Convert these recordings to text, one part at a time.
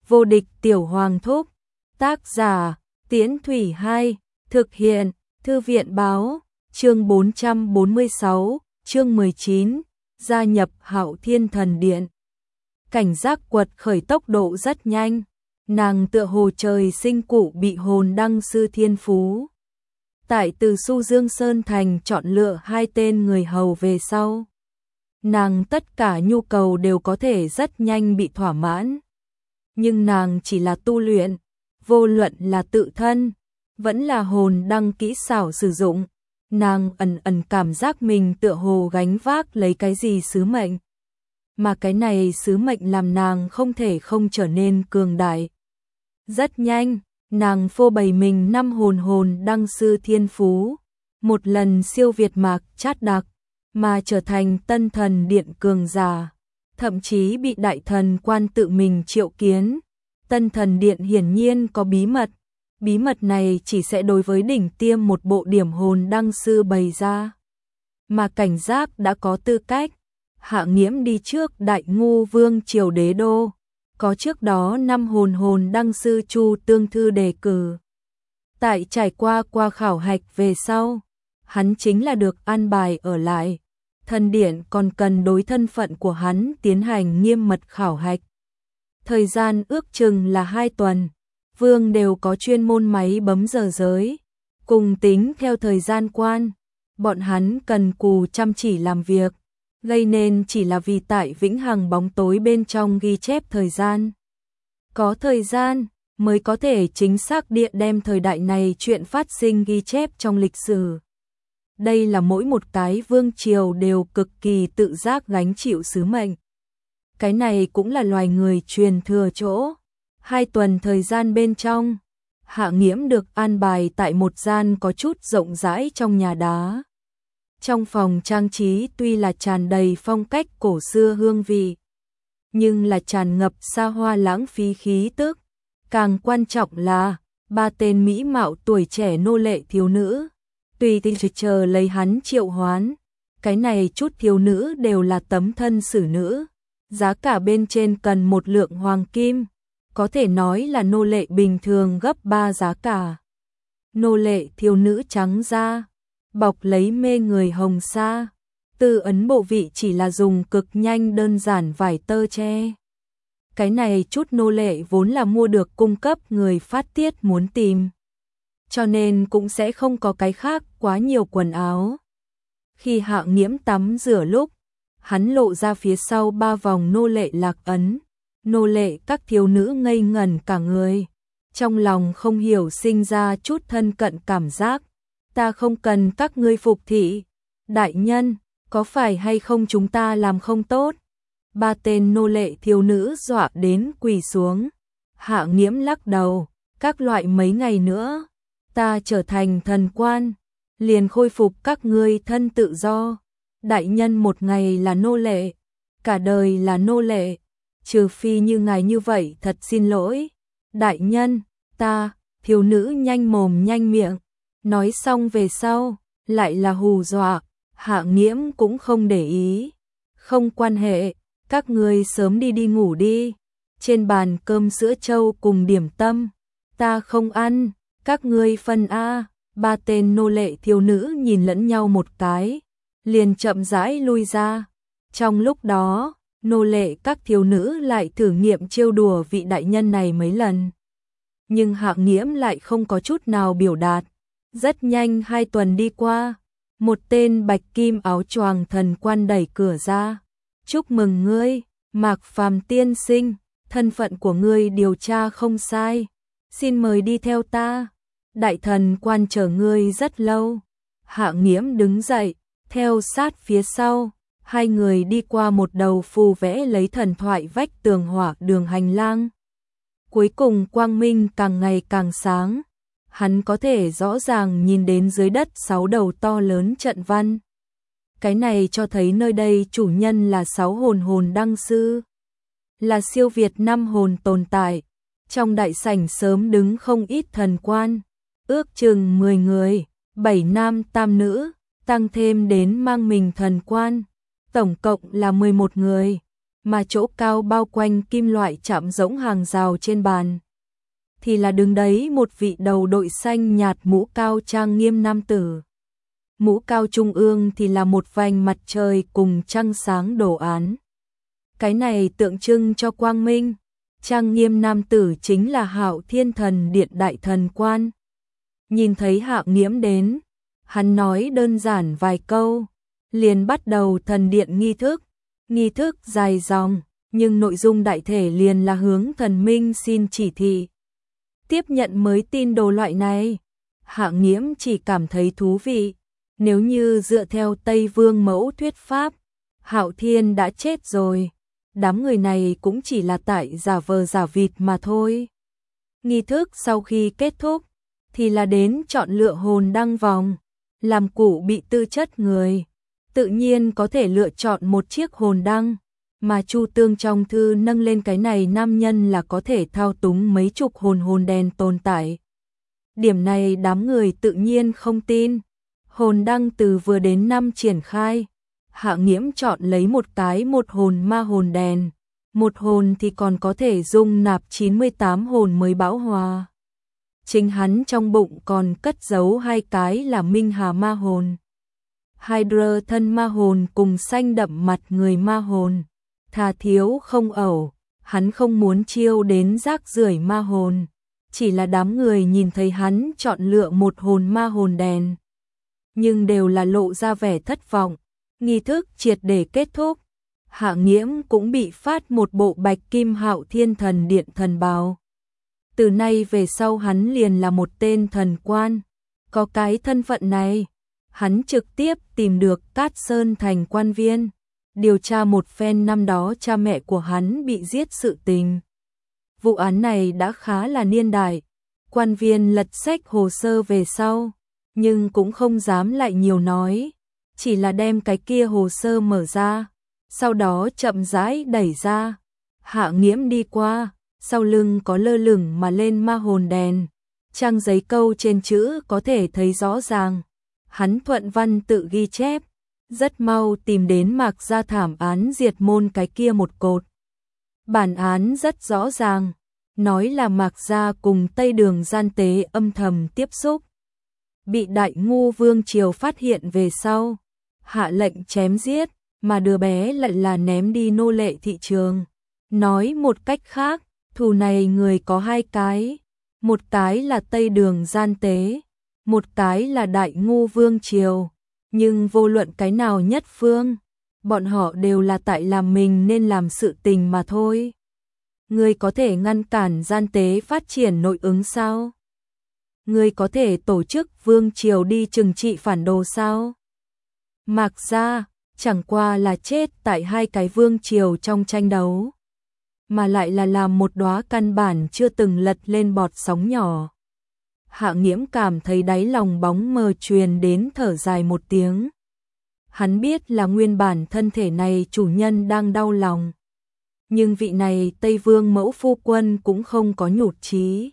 Vô địch tiểu hoàng thúc. Tác giả Tiễn Thủy 2. Thực hiện Thư viện báo. Chương 446, chương 19. Gia nhập Hạo Thiên Thần Điện. Cảnh giác quật khởi tốc độ rất nhanh. Nàng tựa hồ trời sinh cụ bị hồn đăng sư thiên phú. Tại từ Su Dương Sơn Thành chọn lựa 2 tên người hầu về sau, nàng tất cả nhu cầu đều có thể rất nhanh bị thỏa mãn. Nhưng nàng chỉ là tu luyện, vô luận là tự thân, vẫn là hồn đăng kỹ xảo sử dụng, nàng ẩn ẩn cảm giác mình tựa hồ gánh vác lấy cái gì sứ mệnh. Mà cái này sứ mệnh làm nàng không thể không trở nên cường đại. Rất nhanh, nàng phô bày mình 5 hồn đăng sư thiên phú, một lần siêu việt Mạc Trát Đặc, mà trở thành Tân Thần Điện cường giả, thậm chí bị đại thần quan tự mình triệu kiến. Tân Thần Điện hiển nhiên có bí mật này chỉ sẽ đối với đỉnh tiêm một bộ điểm hồn đăng sư bày ra. Mà cảnh giác đã có tư cách, Hạ Nghiễm đi trước Đại Ngu Vương triều đế đô, có trước đó 5 hồn đăng sư Chu Tương Thư đề cử. Tại trải qua khảo hạch về sau, hắn chính là được an bài ở lại. Thần điện còn cần đối thân phận của hắn tiến hành nghiêm mật khảo hạch. Thời gian ước chừng là 2 tuần, vương đều có chuyên môn máy bấm giờ giới, cùng tính theo thời gian quan, bọn hắn cần cù chăm chỉ làm việc, gây nên chỉ là vì tại vĩnh hằng bóng tối bên trong ghi chép thời gian. Có thời gian mới có thể chính xác địa đem thời đại này chuyện phát sinh ghi chép trong lịch sử. Đây là mỗi một cái vương triều đều cực kỳ tự giác gánh chịu sứ mệnh. Cái này cũng là loài người truyền thừa chỗ. 2 tuần thời gian bên trong, Hạ Nghiễm được an bài tại một gian có chút rộng rãi trong nhà đá. Trong phòng trang trí tuy là tràn đầy phong cách cổ xưa hương vị, nhưng là tràn ngập xa hoa lãng phí khí tức. Càng quan trọng là 3 tên mỹ mạo tuổi trẻ nô lệ thiếu nữ tùy tình chờ lấy hắn triệu hoán. Cái này chút thiếu nữ đều là tấm thân xử nữ, giá cả bên trên cần 1 lượng hoàng kim, có thể nói là nô lệ bình thường gấp 3 giá cả. Nô lệ thiếu nữ trắng da, bọc lấy mê người hồng sa, tư ấn bộ vị chỉ là dùng cực nhanh đơn giản vải tơ che. Cái này chút nô lệ vốn là mua được cung cấp người phát tiết muốn tìm, cho nên cũng sẽ không có cái khác quá nhiều quần áo. Khi Hạ Nghiễm tắm rửa lúc, hắn lộ ra phía sau 3 vòng nô lệ lạc ấn. Nô lệ các thiếu nữ ngây ngẩn cả người, trong lòng không hiểu sinh ra chút thân cận cảm giác. Ta không cần các ngươi phục thị. Đại nhân, có phải hay không chúng ta làm không tốt? 3 tên nô lệ thiếu nữ dọa đến quỳ xuống. Hạ Nghiễm lắc đầu, các loại mấy ngày nữa, ta trở thành thần quan, liền khôi phục các ngươi thân tự do. Đại nhân một ngày là nô lệ, cả đời là nô lệ, trừ phi như ngài như vậy thật xin lỗi. Đại nhân, ta, thiếu nữ nhanh mồm nhanh miệng, nói xong về sau, lại là hù dọa. Hạ Nghiễm cũng không để ý. Không quan hệ, các ngươi sớm đi ngủ đi. Trên bàn cơm sữa trâu cùng điểm tâm, ta không ăn, các ngươi phân a. 3 tên nô lệ thiếu nữ nhìn lẫn nhau một cái, liền chậm rãi lui ra. Trong lúc đó, nô lệ các thiếu nữ lại thử nghiệm trêu đùa vị đại nhân này mấy lần. Nhưng Hạ Nghiễm lại không có chút nào biểu đạt. Rất nhanh 2 tuần đi qua, một tên bạch kim áo choàng thần quan đẩy cửa ra. Chúc mừng ngươi, Mạc Phàm tiên sinh, thân phận của ngươi điều tra không sai. Xin mời đi theo ta. Đại thần quan chờ ngươi rất lâu. Hạ Nghiễm đứng dậy, theo sát phía sau. 2 người đi qua một đầu phù vẽ lấy thần thoại vách tường hỏa đường hành lang. Cuối cùng quang minh càng ngày càng sáng. Hắn có thể rõ ràng nhìn đến dưới đất 6 đầu to lớn trận văn. Cái này cho thấy nơi đây chủ nhân là 6 hồn đăng sư, là siêu việt 5 hồn tồn tại. Trong đại sảnh sớm đứng không ít thần quan, ước chừng 10 người, 7 nam 8 nữ, tăng thêm đến mang mình thần quan, tổng cộng là 11 người. mà chỗ cao bao quanh kim loại chạm rỗng hàng rào trên bàn thì là đứng đấy một vị đầu đội xanh nhạt mũ cao trang nghiêm nam tử. Mũ cao trung ương thì là một vành mặt trời cùng trăng sáng đồ án. Cái này tượng trưng cho quang minh. Trang nghiêm nam tử chính là Hạo Thiên Thần Điện đại thần quan. Nhìn thấy Hạ Nghiễm đến, hắn nói đơn giản vài câu, liền bắt đầu thần điện nghi thức. Nghi thức dài dòng, nhưng nội dung đại thể liền là hướng thần minh xin chỉ thị. Tiếp nhận mới tin đồ loại này, Hạ Nghiễm chỉ cảm thấy thú vị. Nếu như dựa theo Tây Vương mẫu thuyết pháp, Hạo Thiên đã chết rồi, đám người này cũng chỉ là tại giả vờ giả vịt mà thôi. Nghi thức sau khi kết thúc, thì là đến chọn lựa hồn đăng vòng, làm cụ bị tư chất người. Tự nhiên có thể lựa chọn một chiếc hồn đăng, mà Chu Tương trong thư nâng lên cái này nam nhân là có thể thao túng mấy chục hồn đèn tồn tại. Điểm này đám người tự nhiên không tin. Hồn đăng từ vừa đến 5 triển khai, Hạ Nghiễm chọn lấy một hồn ma hồn đèn, một hồn thì còn có thể dung nạp 98 hồn mới bão hòa. Chính hắn trong bụng còn cất giấu 2 cái là Minh Hà ma hồn, Hydra thân ma hồn cùng xanh đậm mặt người ma hồn. Thà thiếu không ẩu, hắn không muốn chiêu đến rác rưởi ma hồn, chỉ là đám người nhìn thấy hắn chọn lựa một hồn ma hồn đèn, nhưng đều là lộ ra vẻ thất vọng. Nghi thức triệt để kết thúc, Hạ Nghiễm cũng bị phát một bộ bạch kim Hạo Thiên Thần Điện thần bào. Từ nay về sau hắn liền là một tên thần quan. Có cái thân phận này, hắn trực tiếp tìm được Cát Sơn thành quan viên, điều tra một phen năm đó cha mẹ của hắn bị giết sự tình. Vụ án này đã khá là niên đại, quan viên lật sách hồ sơ về sau, nhưng cũng không dám lại nhiều nói, chỉ là đem cái kia hồ sơ mở ra, sau đó chậm rãi đẩy ra. Hạ Nghiễm đi qua, sau lưng có lơ lửng mà lên ma hồn đèn, trang giấy câu trên chữ có thể thấy rõ ràng. Hắn thuận văn tự ghi chép, rất mau tìm đến Mạc Gia thảm án diệt môn cái kia một cột. Bản án rất rõ ràng, nói là Mạc Gia cùng Tây Đường gian tế âm thầm tiếp xúc. Bị Đại Ngu Vương Triều phát hiện về sau, hạ lệnh chém giết, mà đứa bé lại là ném đi nô lệ thị trường. Nói một cách khác, thù này người có 2 cái, một cái là Tây Đường gian tế, một cái là Đại Ngu Vương Triều, nhưng vô luận cái nào nhất phương, bọn họ đều là tại làm mình nên làm sự tình mà thôi. Người có thể ngăn cản gian tế phát triển nội ứng sao? Người có thể tổ chức Vương Triều đi trừng trị phản đồ sao? Mạc Gia chẳng qua là chết tại 2 cái Vương Triều trong tranh đấu, mà lại là làm một đóa căn bản chưa từng lật lên bọt sóng nhỏ. Hạ Nghiễm cảm thấy đáy lòng bóng mờ truyền đến thở dài một tiếng. Hắn biết là nguyên bản thân thể này chủ nhân đang đau lòng, nhưng vị này Tây Vương mẫu phu quân cũng không có nhụt chí.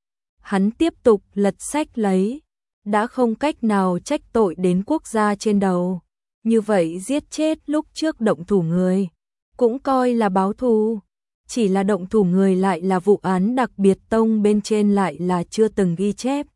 Hắn tiếp tục lật sách lấy, đã không cách nào trách tội đến quốc gia trên đầu, như vậy giết chết lúc trước động thủ người, cũng coi là báo thù. Chỉ là động thủ người lại là vụ án đặc biệt tông bên trên lại là chưa từng ghi chép.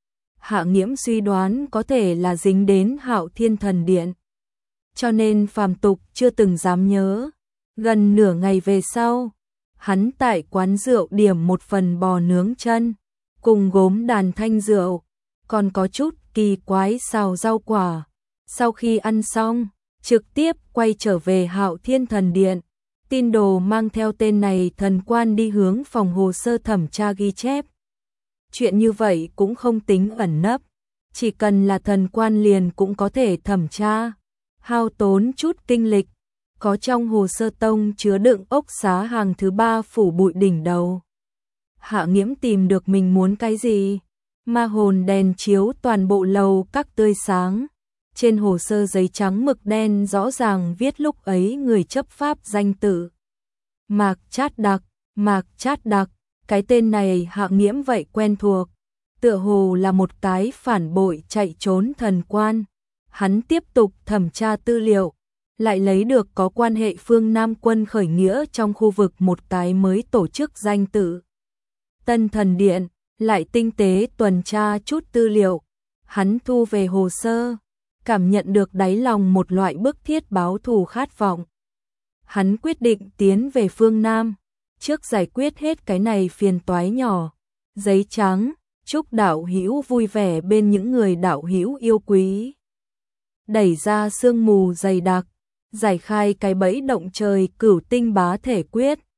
Hạ Nghiễm suy đoán có thể là dính đến Hạo Thiên Thần Điện, cho nên phàm tục chưa từng dám nhớ. Gần nửa ngày về sau, hắn tại quán rượu điểm một phần bò nướng chân, cùng gốm đàn thanh rượu, còn có chút kỳ quái xào rau quả. Sau khi ăn xong, trực tiếp quay trở về Hạo Thiên Thần Điện. Tin đồ mang theo tên này thần quan đi hướng phòng hồ sơ thẩm tra ghi chép. Chuyện như vậy cũng không tính ẩn nấp, chỉ cần là thần quan liền cũng có thể thẩm tra, hao tốn chút kinh lịch. Có trong hồ sơ tông chứa đựng ốc xá hàng thứ 3 phủ bụi đỉnh đầu. Hạ Nghiễm tìm được mình muốn cái gì? Ma hồn đèn chiếu toàn bộ lầu các tươi sáng. Trên hồ sơ giấy trắng mực đen rõ ràng viết lúc ấy người chấp pháp danh tự. Mạc Trát Đặc, cái tên này Hạ Nghiễm vậy quen thuộc, tựa hồ là một cái phản bội chạy trốn thần quan. Hắn tiếp tục thẩm tra tư liệu, lại lấy được có quan hệ phương Nam quân khởi nghĩa trong khu vực một cái mới tổ chức danh tự Tân Thần Điện, lại tinh tế tuần tra chút tư liệu, hắn thu về hồ sơ, cảm nhận được đáy lòng một loại bức thiết báo thù khát vọng. Hắn quyết định tiến về phương Nam, trước giải quyết hết cái này phiền toái nhỏ. Giấy trắng, chúc đạo hữu vui vẻ bên những người đạo hữu yêu quý. Đẩy ra sương mù dày đặc, giải khai cái bẫy động trời cửu tinh bá thể quyết.